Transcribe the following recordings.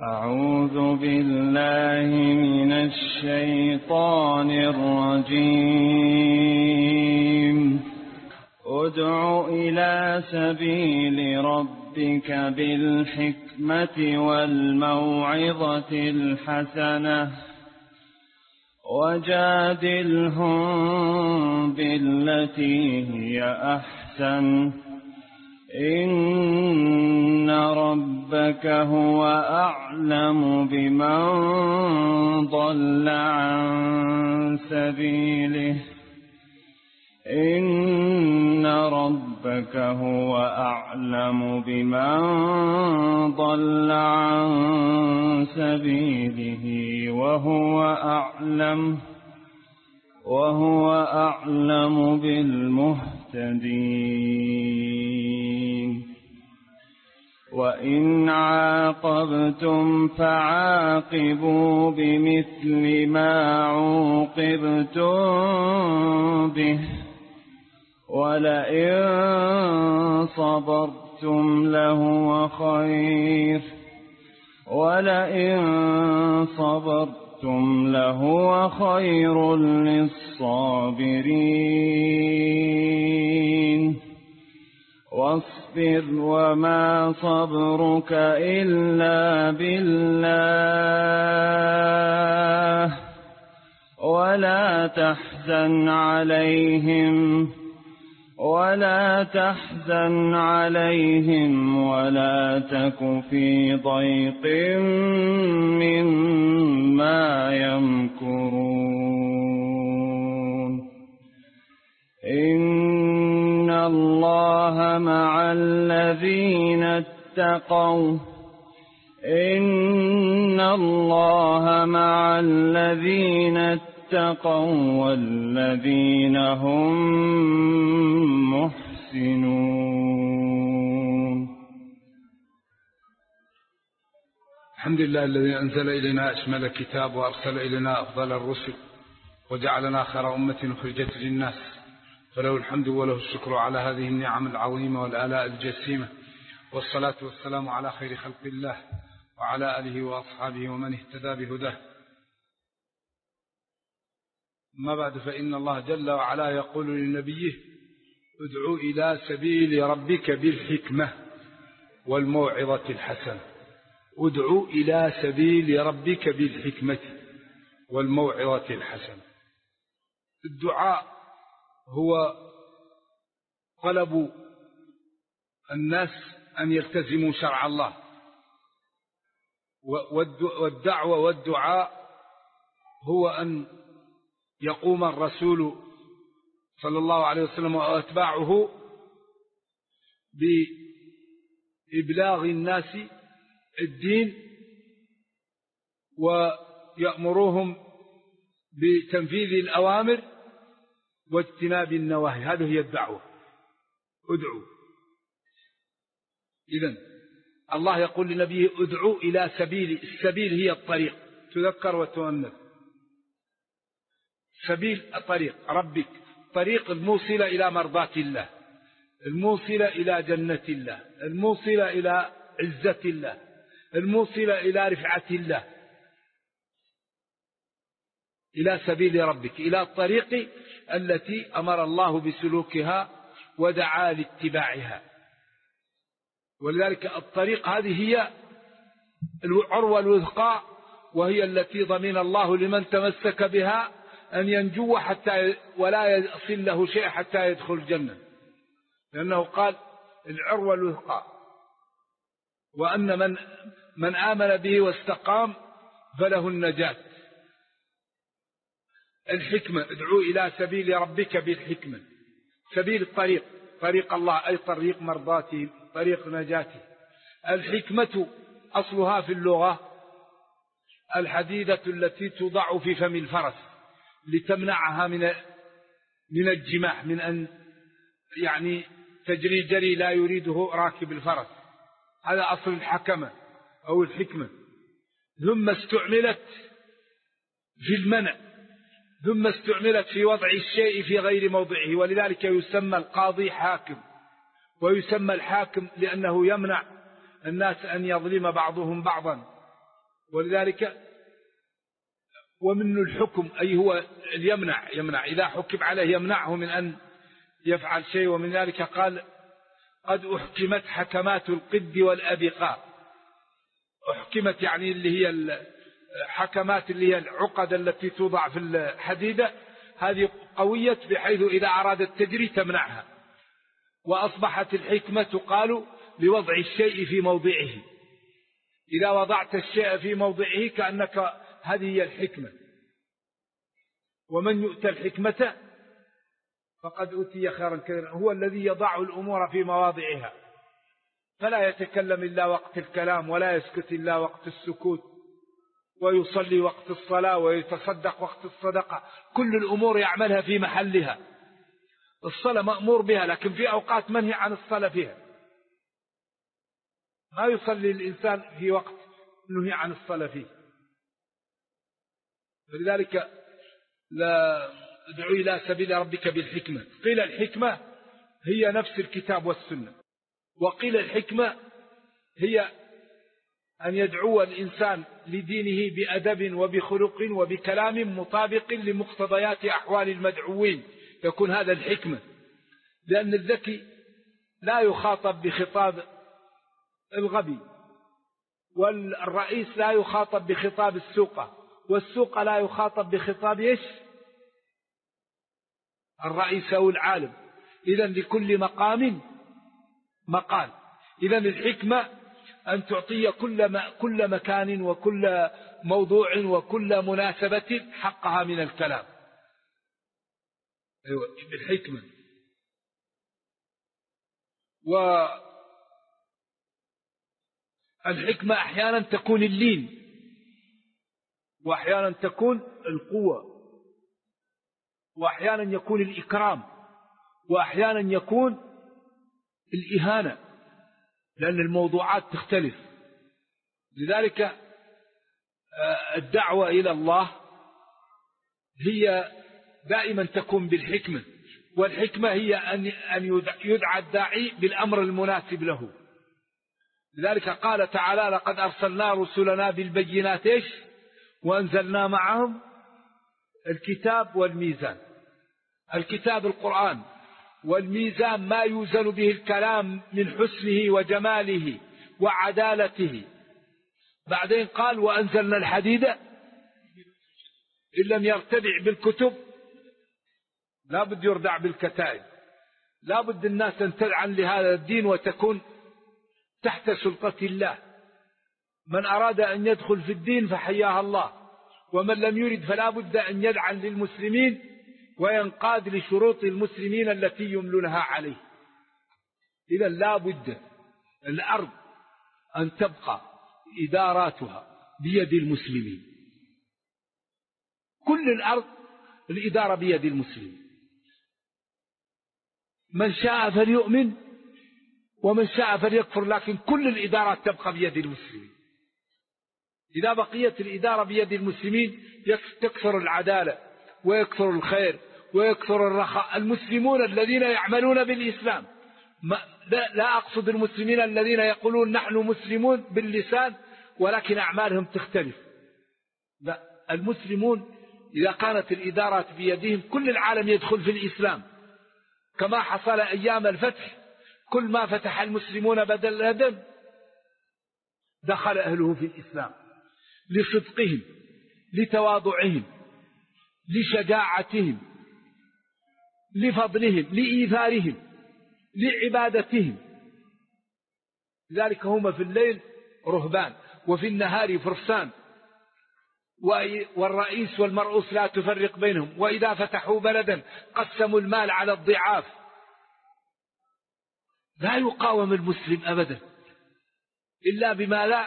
أعوذ بالله من الشيطان الرجيم. ادع إلى سبيل ربك بالحكمة والموعظة الحسنة وجادلهم بالتي هي أحسن إن ربك هو أعلم بمن ضل عن سبيله إن ربك هو أعلم بمن ضل عن سبيله وهو أعلم بالمهتدين. وإن عاقبتم فعاقبوا بمثل ما عوقبتم به ولئن صبرتم لهو خير للصابرين. واصبر وما صبرك إلا بالله ولا تحزن عليهم ولا تك في ضيق مما يمكرون. إن الله مع الذين اتقوا والذين هم محسنون. الحمد لله الذي أنزل إلينا أشمل الكتاب وأرسل إلينا أفضل الرسل وجعلنا خير أمة أخرجت للناس، فله الحمد وله الشكر على هذه النعم العظيمة والآلاء الجسيمة، والصلاة والسلام على خير خلق الله وعلى آله وأصحابه ومن اهتدى بهداه. ما بعد، فإن الله جل وعلا يقول لنبيه: ادعو إلى سبيل ربك بالحكمة والموعظة الحسنة. ادعو إلى سبيل ربك بالحكمة والموعظة الحسنة. الدعاء هو طلب الناس أن يلتزموا شرع الله، والدعوة والدعاء هو أن يقوم الرسول صلى الله عليه وسلم وأتباعه بإبلاغ الناس الدين ويأمروهم بتنفيذ الأوامر واجتناب النواهي. هذه هي الدعوة. ادعوا. إذن الله يقول لنبيه: ادعوا إلى سبيل. السبيل هي الطريق، تذكر وتؤنث. سبيل طريق ربك، طريق الموصلة إلى مرضاة الله، الموصلة إلى جنة الله، الموصلة إلى عزة الله، الموصلة إلى رفعة الله. إلى سبيل ربك، إلى الطريق التي أمر الله بسلوكها ودعا لاتباعها. ولذلك الطريق هذه هي العروة الوثقى، وهي التي ضمن الله لمن تمسك بها أن ينجو حتى ولا يصل له شيء حتى يدخل الجنة، لأنه قال العروة الوثقى، وأن من آمن به واستقام فله النجاة. الحكمة: ادعو إلى سبيل ربك بالحكمة. سبيل الطريق، طريق الله، أي طريق مرضاته، طريق نجاته. الحكمة أصلها في اللغة الحديدة التي توضع في فم الفرس لتمنعها من الجماح، من أن تجري جري لا يريده راكب الفرس. هذا أصل الحكمة أو الحكمة. ثم استعملت في المنع، ثم استعملت في وضع الشيء في غير موضعه. ولذلك يسمى القاضي حاكم، ويسمى الحاكم لأنه يمنع الناس أن يظلم بعضهم بعضا، ولذلك ومن الحكم أي هو يمنع إذا حكم عليه يمنعه من أن يفعل شيء. ومن ذلك قال قد أحكمت حكمات القد والأبقاء. أحكمت يعني اللي هي الحكمات اللي هي العقد التي توضع في الحديدة، هذه قوية بحيث إذا أرادت تجري تمنعها. وأصبحت الحكمة قالوا لوضع الشيء في موضعه، إذا وضعت الشيء في موضعه كأنك هذه هي الحكمة. ومن يؤتى الحكمة فقد أوتي خيرا كثيرا، هو الذي يضع الأمور في مواضعها، فلا يتكلم إلا وقت الكلام، ولا يسكت إلا وقت السكوت، ويصلي وقت الصلاة، ويتصدق وقت الصدقة، كل الأمور يعملها في محلها. الصلاة مأمور بها، لكن في أوقات منهي عن الصلاة فيها، ما يصلي الإنسان في وقت نهي عن الصلاة فيه. فلذلك لا ادعو إلى سبيل ربك بالحكمة. قيل الحكمة هي نفس الكتاب والسنة، وقيل الحكمة هي أن يدعو الإنسان لدينه بأدب وبخلق وبكلام مطابق لمقتضيات أحوال المدعوين، يكون هذا الحكمة. لأن الذكي لا يخاطب بخطاب الغبي، والرئيس لا يخاطب بخطاب السوقة، والسوقة لا يخاطب بخطاب إيش؟ الرئيس أو العالم. إذن لكل مقام مقال. إذن الحكمة أن تعطي كل مكان وكل موضوع وكل مناسبة حقها من الكلام. أيوة بالحكمة. والحكمة أحيانا تكون اللين، وأحيانا تكون القوة، وأحيانا يكون الإكرام، وأحيانا يكون الإهانة، لأن الموضوعات تختلف. لذلك الدعوة إلى الله هي دائما تكون بالحكمة، والحكمة هي أن يدعى الداعي بالأمر المناسب له. لذلك قال تعالى لقد أرسلنا رسلنا بالبينات إيش؟ وأنزلنا معهم الكتاب والميزان. الكتاب القرآن، والميزان ما يوزن به الكلام من حسنه وجماله وعدالته. بعدين قال وأنزلنا الحديد إن لم يرتدع بالكتب لا بد يردع بالكتائب. لا بد الناس أن تدعن لهذا الدين وتكون تحت سلطة الله. من أراد أن يدخل في الدين فحياه الله، ومن لم يرد فلا بد أن يدعن للمسلمين وينقاد لشروط المسلمين التي يملونها عليه. إذا لا بد الأرض أن تبقى إداراتها بيد المسلمين، كل الأرض الإدارة بيد المسلمين. من شاء فليؤمن ومن شاء فليكفر، لكن كل الإدارات تبقى بيد المسلمين. إذا بقيت الإدارة بيد المسلمين تكثر العدالة ويكثر الخير ويكثر الرخاء. المسلمون الذين يعملون بالإسلام، لا أقصد المسلمين الذين يقولون نحن مسلمون باللسان ولكن أعمالهم تختلف، لا، المسلمون إذا كانت الإدارات بيدهم كل العالم يدخل في الإسلام، كما حصل أيام الفتح. كل ما فتح المسلمون بدل الهدم دخل أهله في الإسلام، لصدقهم، لتواضعهم، لشجاعتهم، لفضلهم، لإيثارهم، لعبادتهم. لذلك هم في الليل رهبان وفي النهار فرسان، والرئيس والمرؤوس لا تفرق بينهم، وإذا فتحوا بلدا قسموا المال على الضعاف. لا يقاوم المسلم أبدا إلا بما لا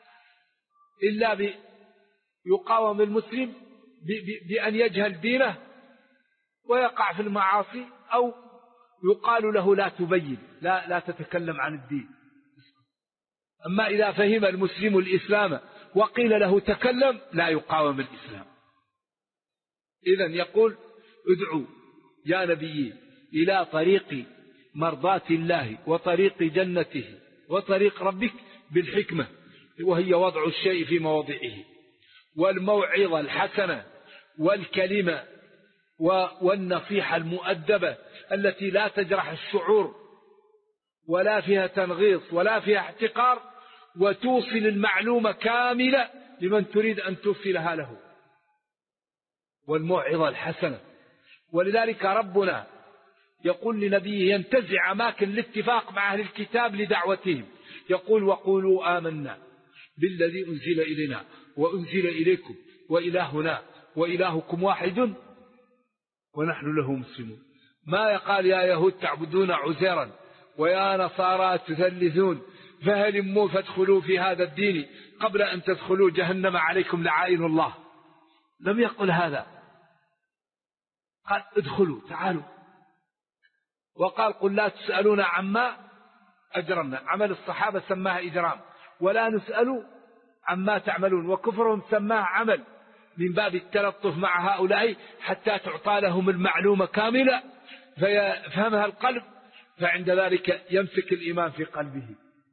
يقاوم المسلم بأن يجهل دينه ويقع في المعاصي، أو يقال له لا تبين، لا تتكلم عن الدين. أما إذا فهم المسلم الإسلام وقيل له تكلم لا يقاوم الإسلام. إذن يقول ادعوا يا نبي إلى طريق مرضاة الله وطريق جنته وطريق ربك بالحكمة. وهي وضع الشيء في مواضعه، والموعظة الحسنة، والكلمة والنصيحة المؤدبة التي لا تجرح الشعور ولا فيها تنغيص ولا فيها احتقار، وتوصل المعلومة كاملة لمن تريد أن توصلها له، والموعظة الحسنة. ولذلك ربنا يقول لنبيه ينتزع أماكن الاتفاق مع أهل الكتاب لدعوتهم، يقول وقولوا آمنا بالذي أنزل إلينا وأنزل إليكم وإلهنا وإلهكم واحد ونحن له مسلمون. ما يقال يا يهود تعبدون عزيرا ويا نصارى تثلثون فهلموا فادخلوا في هذا الدين قبل أن تدخلوا جهنم عليكم لعائن الله. لم يقل هذا، قال ادخلوا تعالوا. وقال قل لا تسألون عما أجرمنا، عمل الصحابة سماها إجرام، ولا نسأل عما تعملون، وكفرهم سماه عمل من باب التلطف مع هؤلاء حتى تعطى لهم المعلومة كاملة فيفهمها القلب، فعند ذلك يمسك الإيمان في قلبه.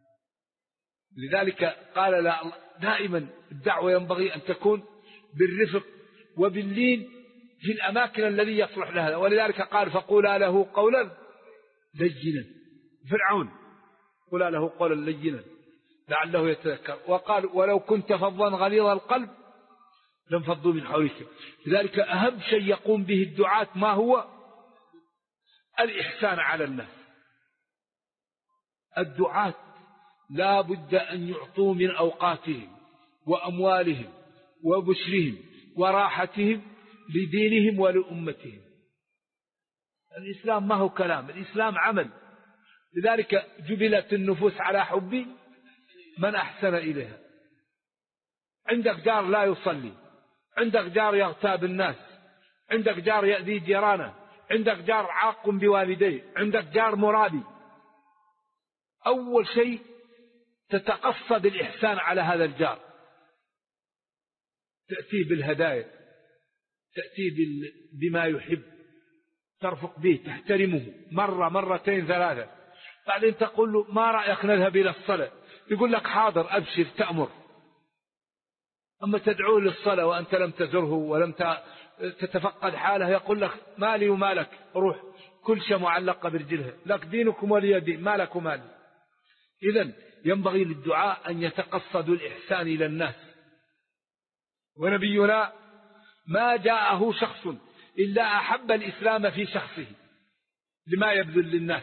لذلك قال لا دائما الدعوة ينبغي أن تكون بالرفق وباللين في الأماكن الذي يصلح لها. ولذلك قال فقولا له قولا لينا، فرعون قولا له قولا لينا لعله يتذكر. وقال ولو كنت فظا غليظ القلب لانفضوا من حولك. لذلك أهم شيء يقوم به الدعاة ما هو؟ الإحسان على الناس. الدعاة لا بد أن يعطوا من أوقاتهم وأموالهم وبشرهم وراحتهم لدينهم ولأمتهم. الإسلام ما هو كلام، الإسلام عمل. لذلك جبلت النفوس على حب من أحسن إليها. عندك جار لا يصلي، عندك جار يغتاب الناس، عندك جار يأذي جيرانه، عندك جار عاق بوالديه، عندك جار مرابي، أول شيء تتقصد الإحسان على هذا الجار، تأتيه بالهدايا، تأتيه بما يحب، ترفق به، تحترمه مرة مرتين ثلاثة. بعدين تقول له ما رأيك نذهب إلى الصلاة؟ يقول لك حاضر أبشر تأمر. أما تدعوه للصلاة وأنت لم تزره ولم تتفقد حاله يقول لك مالي ومالك، روح كل شيء معلقة برجلها، لك دينكم ولي دين، مالك ومالي. إذن ينبغي للدعاء أن يتقصدوا الإحسان إلى الناس. ونبينا ما جاءه شخص إلا أحب الإسلام في شخصه لما يبذل للناس.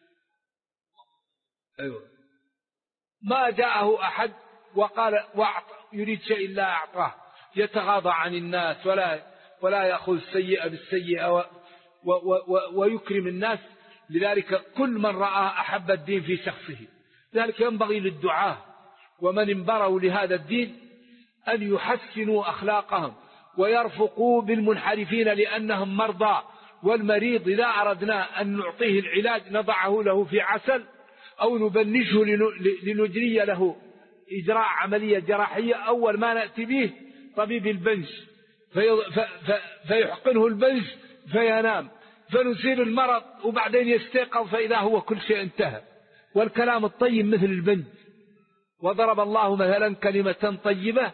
أيوة. ما جاءه أحد وقال يريد شيء إلا أعطاه، يتغاضى عن الناس ولا يأخذ السيئة بالسيئة ويكرم الناس. لذلك كل من رأى أحب الدين في شخصه. لذلك ينبغي للدعاة ومن انبروا لهذا الدين أن يحسنوا أخلاقهم ويرفقوا بالمنحرفين لأنهم مرضى. والمريض إذا أردنا أن نعطيه العلاج نضعه له في عسل أو نبنجه لنجري له إجراء عملية جراحية، أول ما نأتي به طبيب البنج فيحقنه البنج فينام، فنزيل المرض وبعدين يستيقظ فإذا هو كل شيء انتهى. والكلام الطيب مثل البنج. وضرب الله مثلا كلمة طيبة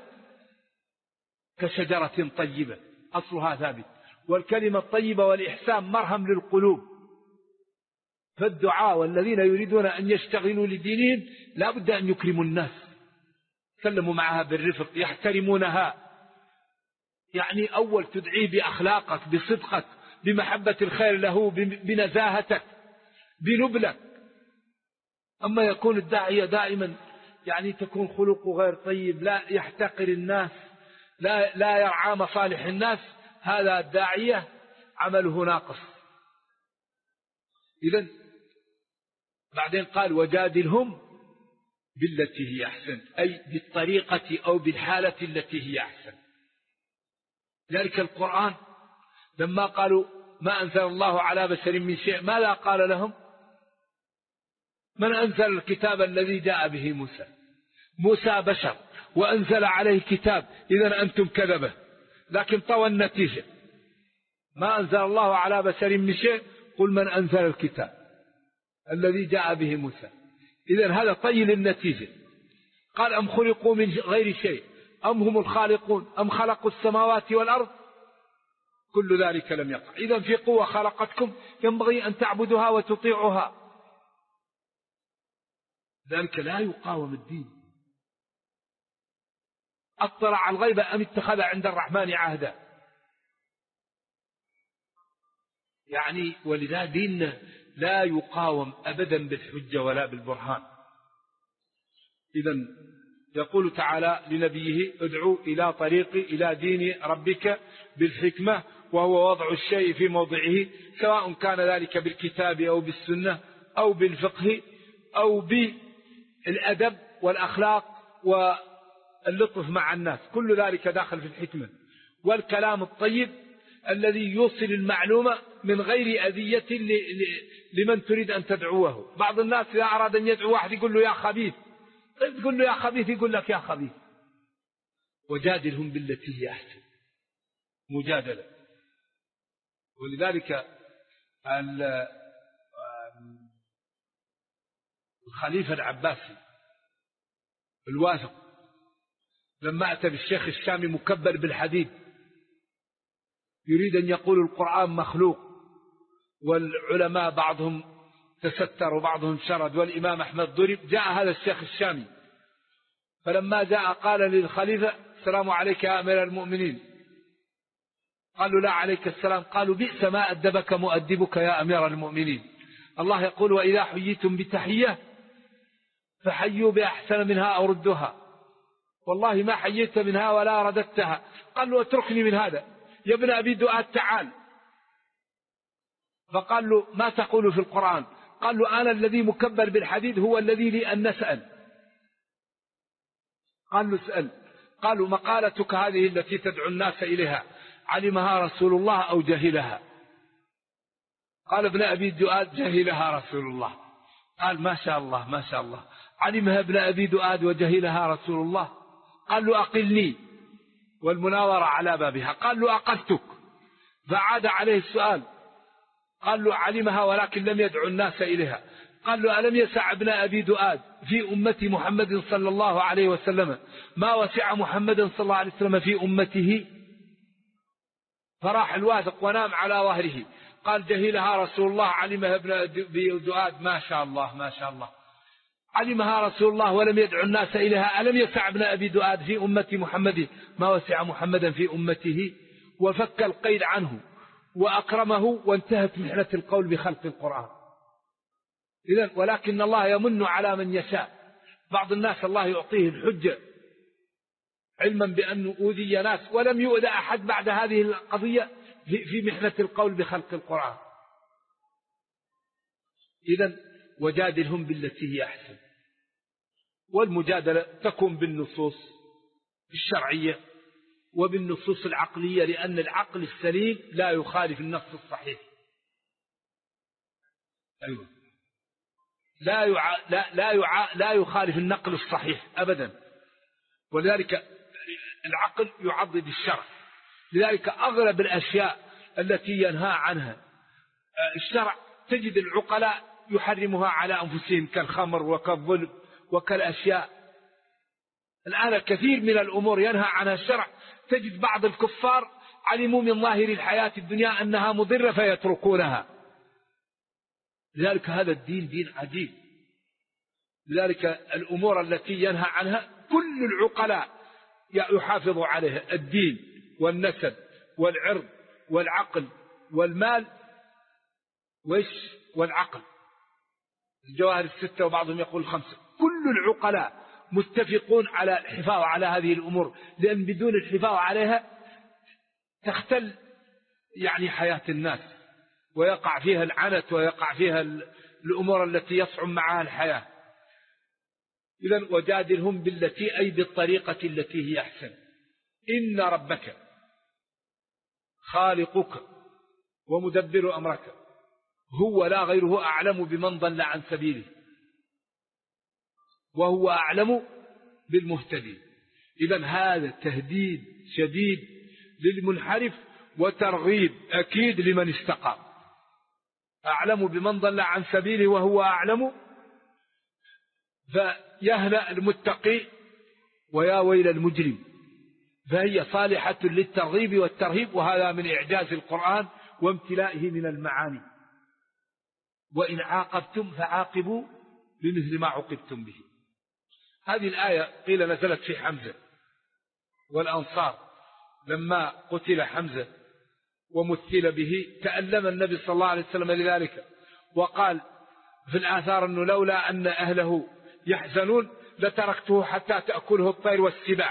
كشجرة طيبة أصلها ثابت. والكلمة الطيبة والإحسان مرهم للقلوب. فالدعاء والذين يريدون أن يشتغلوا لدينهم لا بد أن يكرموا الناس، يتكلموا معها بالرفق، يحترمونها. يعني أول تدعيه بأخلاقك، بصدقك، بمحبة الخير له، بنزاهتك، بنبلك. أما يكون الداعية دائما يعني تكون خلقه غير طيب، لا يحتقر الناس، لا يرعى مصالح الناس، هذا الداعية عمله ناقص. إذن بعدين قال وجادلهم بالتي هي أحسن، أي بالطريقة أو بالحالة التي هي أحسن. ذلك القرآن لما قالوا ما أنزل الله على بشر من شيء ماذا قال لهم؟ من أنزل الكتاب الذي جاء به موسى بشر وأنزل عليه كتاب، إذن أنتم كذبة. لكن طوى النتيجة ما أنزل الله على بشر من شيء، قل من أنزل الكتاب الذي جاء به موسى. إذن هذا طي للنتيجة. قال أم خلقوا من غير شيء أم هم الخالقون أم خلقوا السماوات والأرض كل ذلك لم يقع. إذن في قوة خلقتكم ينبغي أن تعبدوها وتطيعوها. ذلك لا يقاوم الدين. اطلع على الغيب أم اتخذ عند الرحمن عهدا. يعني ولذا ديننا لا يقاوم أبدا بالحجة ولا بالبرهان. إذن يقول تعالى لنبيه ادعو إلى دين ربك بالحكمة وهو وضع الشيء في موضعه، سواء كان ذلك بالكتاب أو بالسنة أو بالفقه أو بالأدب والأخلاق واللطف مع الناس، كل ذلك داخل في الحكمة. والكلام الطيب الذي يوصل المعلومة من غير أذية لمن تريد أن تدعوه. بعض الناس إذا أراد أن يدعو واحد يقول له يا خبيث، طيب تقول له يا خبيث يقول لك يا خبيث. وجادلهم بالتي هي أحسن، مجادلة. ولذلك الخليفة العباسي الواثق لما أتى بالشيخ الشامي مكبل بالحديد يريد أن يقول القرآن مخلوق، والعلماء بعضهم تستر وبعضهم شرد والإمام أحمد ضرب، جاء هذا الشيخ الشامي فلما جاء قال للخليفة السلام عليك يا أمير المؤمنين. قالوا لا عليك السلام. قالوا بئس ما أدبك مؤدبك يا أمير المؤمنين، الله يقول وإذا حييتم بتحية فحيوا بأحسن منها أو ردوها، والله ما حييت منها ولا رددتها. قال له اتركني من هذا يا ابن أبي دؤاد تعال. فقال له ما تقول في القرآن؟ قال له أنا الذي مكبر بالحديد هو الذي لي أن نسأل. قال له اسأل. قالوا مقالتك هذه التي تدعو الناس إليها علمها رسول الله أو جهلها؟ قال ابن أبي دؤاد جهلها رسول الله. قال ما شاء الله ما شاء الله، علمها ابن أبي دؤاد وجهلها رسول الله؟ قال له أقلني، والمناظرة على بابها. قال له أقلتك. فعاد عليه السؤال، قال له علمها ولكن لم يدعو الناس إليها. قال له ألم يسع ابن أبي دؤاد في أمة محمد صلى الله عليه وسلم ما وسع محمد صلى الله عليه وسلم في أمته؟ فراح الواثق ونام على ظهره. قال جهلها رسول الله علمها ابن أبي دؤاد. ما شاء الله ما شاء الله، علمها رسول الله ولم يدعو الناس إليها. ألم يسع ابن أبي دؤاد في أمة محمد ما وسع محمدا في أمته؟ وفك القيد عنه وأكرمه وانتهت محنة القول بخلق القرآن. إذن ولكن الله يمن على من يشاء. بعض الناس الله يعطيه الحجة علما بأنه أوذي ناس ولم يؤذى أحد بعد هذه القضية في محنة القول بخلق القرآن. إذن وجادلهم بالتي هي أحسن. والمجادلة تكون بالنصوص الشرعية وبالنصوص العقلية، لأن العقل السليم لا يخالف النص الصحيح. أيوة. لا يخالف النقل الصحيح أبدا. ولذلك العقل يعضد الشرع. لذلك أغلب الأشياء التي ينهى عنها الشرع تجد العقلاء يحرمها على أنفسهم، كالخمر وكالظلم وكالأشياء. الآن كثير من الأمور ينهى عنها الشرع تجد بعض الكفار علموا من ظاهر الحياة الدنيا أنها مضرة فيتركونها. لذلك هذا الدين دين عجيب. لذلك الأمور التي ينهى عنها كل العقلاء يحافظ عليها، الدين والنسب والعرض والعقل والمال والعقل، الجواهر الستة وبعضهم يقول 5. كل العقلاء متفقون على الحفاظ على هذه الأمور، لأن بدون الحفاظ عليها تختل يعني حياة الناس ويقع فيها العنت ويقع فيها الأمور التي يصعب معها الحياة. إذن وجادلهم بالتي أي بالطريقة التي هي أحسن. إن ربك خالقك ومدبر أمرك هو لا غيره أعلم بمن ضل عن سبيله وهو أعلم بالمهتدين. إذن هذا تهديد شديد للمنحرف وترغيب أكيد لمن استقام. أعلم بمن ضل عن سبيله وهو أعلم. فيهنأ المتقي ويا ويل المجرم، فهي صالحة للترغيب والترهيب، وهذا من إعجاز القرآن وامتلائه من المعاني. وإن عاقبتم فعاقبوا بمثل ما عوقبتم به. هذه الآية قيل نزلت في حمزة والأنصار لما قتل حمزة ومثل به، تألم النبي صلى الله عليه وسلم لذلك، وقال في الآثار أنه لولا أن أهله يحزنون لتركته حتى تأكله الطير والسباع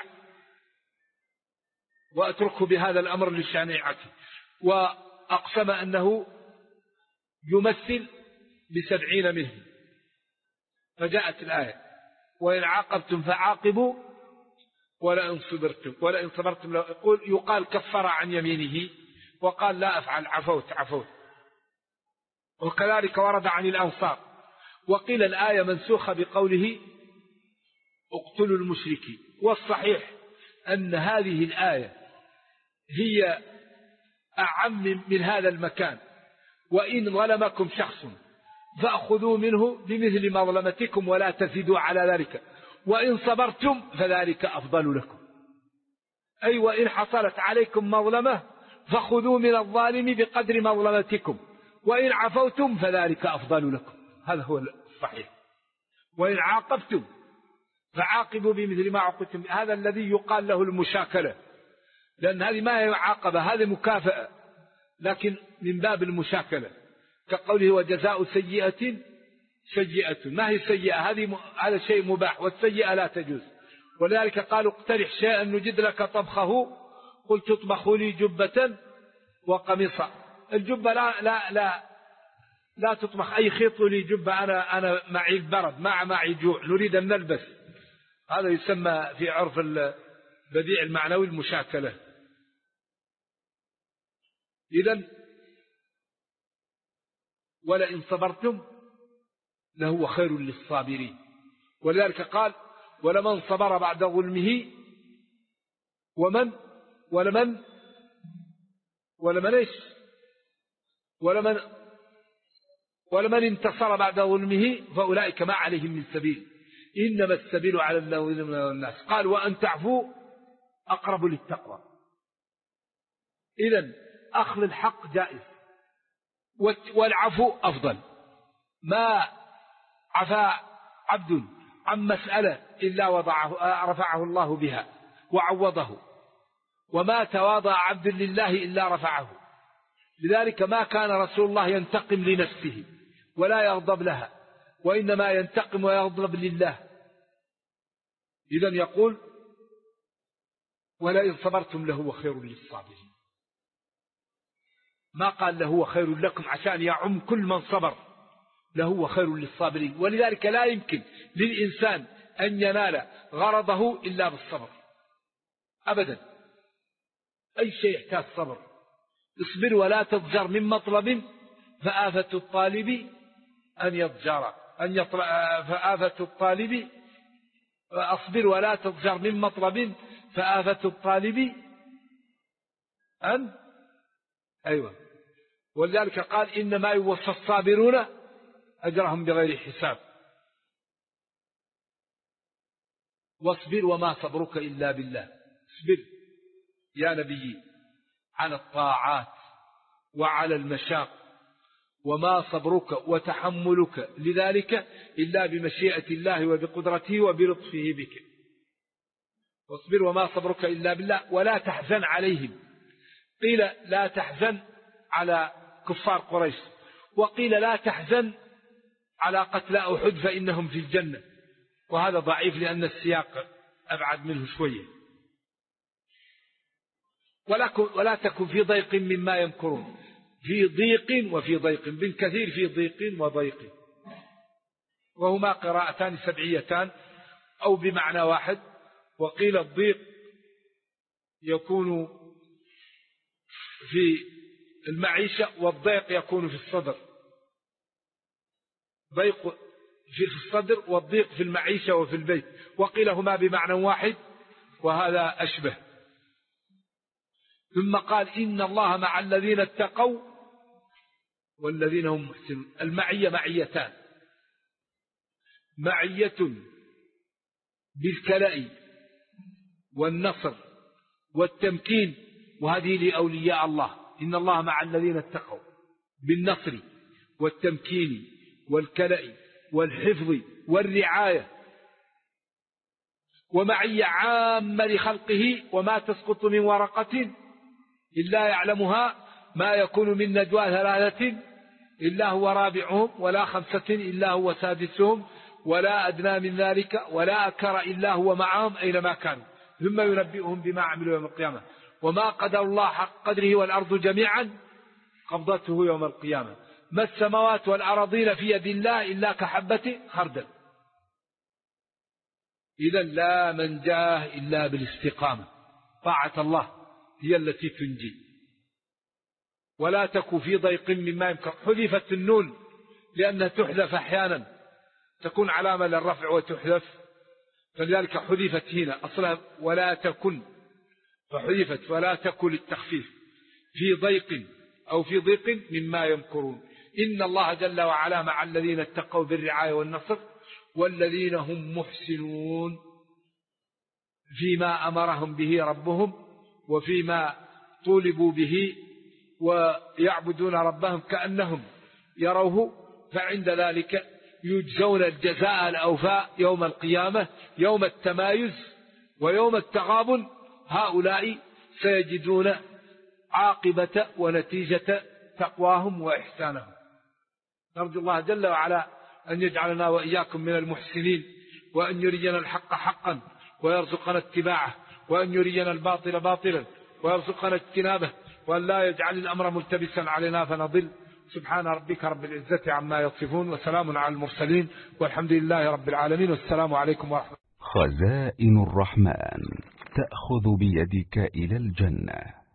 وأتركه بهذا الأمر لشنيعته. وأقسم أنه يمثل ب70 منه، فجاءت الآية وإن عاقبتم فعاقبوا ولئن صبرتم يقال كفر عن يمينه وقال لا أفعل، عفوت. وكذلك ورد عن الأنصار. وقيل الآية منسوخة بقوله اقتلوا المشركين، والصحيح أن هذه الآية هي أعم من هذا المكان. وإن ظلمكم شخص فأخذوا منه بمثل مظلمتكم ولا تزيدوا على ذلك، وإن صبرتم فذلك أفضل لكم. أي وإن حصلت عليكم مظلمة فخذوا من الظالم بقدر مظلمتكم، وإن عفوتم فذلك أفضل لكم. هذا هو الصحيح. وإن عاقبتم فعاقبوا بمثل ما عوقبتم. هذا الذي يقال له المشاكلة، لأن هذه ما هي عاقبة، هذه مكافأة، لكن من باب المشاكلة، كقوله وجزاء سيئة سيئة. ما هي سيئة؟ هذا شيء مباح، والسيئة لا تجوز. ولذلك قالوا اقترح شيئا نجد لك طبخه، قلت اطبخوا لي جبة وقميصا. الجبة لا تطبخ، أي خيط لي جبة، أنا معي البرد، معي جوع، نريد أن نلبس. هذا يسمى في عرف البديع المعنوي المشاكلة. إذن ولئن صبرتم لهو خير للصابرين. ولذلك قال ولمن صبر بعد ظلمه ولمن انتصر بعد ظلمه فأولئك ما عليهم من سبيل، إنما السبيل على الذين من الناس. قال وأن تعفوا أقرب للتقوى. إذن أخذ الحق جائز، والعفو أفضل. ما عفا عبد عن مسألة إلا رفعه الله بها وعوضه، وما تواضع عبد لله إلا رفعه. لذلك ما كان رسول الله ينتقم لنفسه ولا يغضب لها، وإنما ينتقم ويغضب لله. إذن يقول ولئن صبرتم لهو خير للصابرين. ما قال لهو خير لكم عشان يعم كل من صبر، لهو خير للصابرين. ولذلك لا يمكن للإنسان أن ينال غرضه إلا بالصبر أبدا. أي شيء يحتاج صبر. اصبر ولا تضجر من مطلب فآفة الطالب أن يضجر فآفة الطالب أصبر ولا تضجر من مطلب فآفة الطالب أيوة. ولذلك قال إنما يوفى الصابرون أجرهم بغير حساب. واصبر وما صبرك إلا بالله. اصبر يا نبي على الطاعات وعلى المشاق، وما صبرك وتحملك لذلك إلا بمشيئة الله وبقدرته وبلطفه بك. واصبر وما صبرك إلا بالله ولا تحزن عليهم. قيل لا تحزن على كفار قريش، وقيل لا تحزن على قتل أحد فإنهم في الجنة، وهذا ضعيف لأن السياق أبعد منه شوية. ولا تكن في ضيق مما يمكرون. في ضيق وفي ضيق، بالكثير في ضيق وضيق، وهما قراءتان سبعيتان أو بمعنى واحد. وقيل الضيق يكون في المعيشة، والضيق يكون في الصدر. ضيق في الصدر والضيق في المعيشة وفي البيت. وقيل هما بمعنى واحد، وهذا أشبه. ثم قال إن الله مع الذين اتقوا والذين هم محسنون. المعية معيتان: معية بالكلاء والنصر والتمكين، وهذه لأولياء الله. إن الله مع الذين اتقوا بالنصر والتمكين والكلأ والحفظ والرعاية، ومعية عامة لخلقه، وما تسقط من ورقة إلا يعلمها، ما يكون من نجوى ثلاثة إلا هو رابعهم، ولا خمسة إلا هو سادسهم، ولا أدنى من ذلك، ولا أكثر إلا هو معهم أينما كانوا، ثم ينبئهم بما عملوا يوم القيامة. وما قدر الله حق قدره والأرض جميعا قبضته يوم القيامة، ما السماوات والأراضين في يد الله إلا كحبة خردل. إذا لا منجاه إلا بالاستقامة، طاعة الله هي التي تنجي. ولا تك في ضيق مما يمكن. حذفت النون لأنها تحذف أحيانا، تكون علامة للرفع وتحذف، فلذلك حذفت هنا. أصلها ولا تكن، فحذفت ولا تكن للتخفيف، في ضيق أو في ضيق مما يمكرون. إن الله جل وعلا مع الذين اتقوا بالرعاية والنصر والذين هم محسنون فيما أمرهم به ربهم وفيما طولبوا به، ويعبدون ربهم كأنهم يروه، فعند ذلك يجزون الجزاء الأوفاء يوم القيامة، يوم التمايز ويوم التغابن. هؤلاء سيجدون عاقبة ونتيجة تقواهم وإحسانهم. نرجو الله جل وعلا أن يجعلنا وإياكم من المحسنين، وأن يرينا الحق حقا ويرزقنا اتباعه، وأن يرينا الباطل باطلا ويرزقنا اجتنابه، وأن لا يجعل الأمر ملتبسا علينا فنضل. سبحان ربك رب العزة عما يصفون، وسلام على المرسلين، والحمد لله رب العالمين، والسلام عليكم ورحمة الله. خزائن الرحمن تأخذ بيدك إلى الجنة.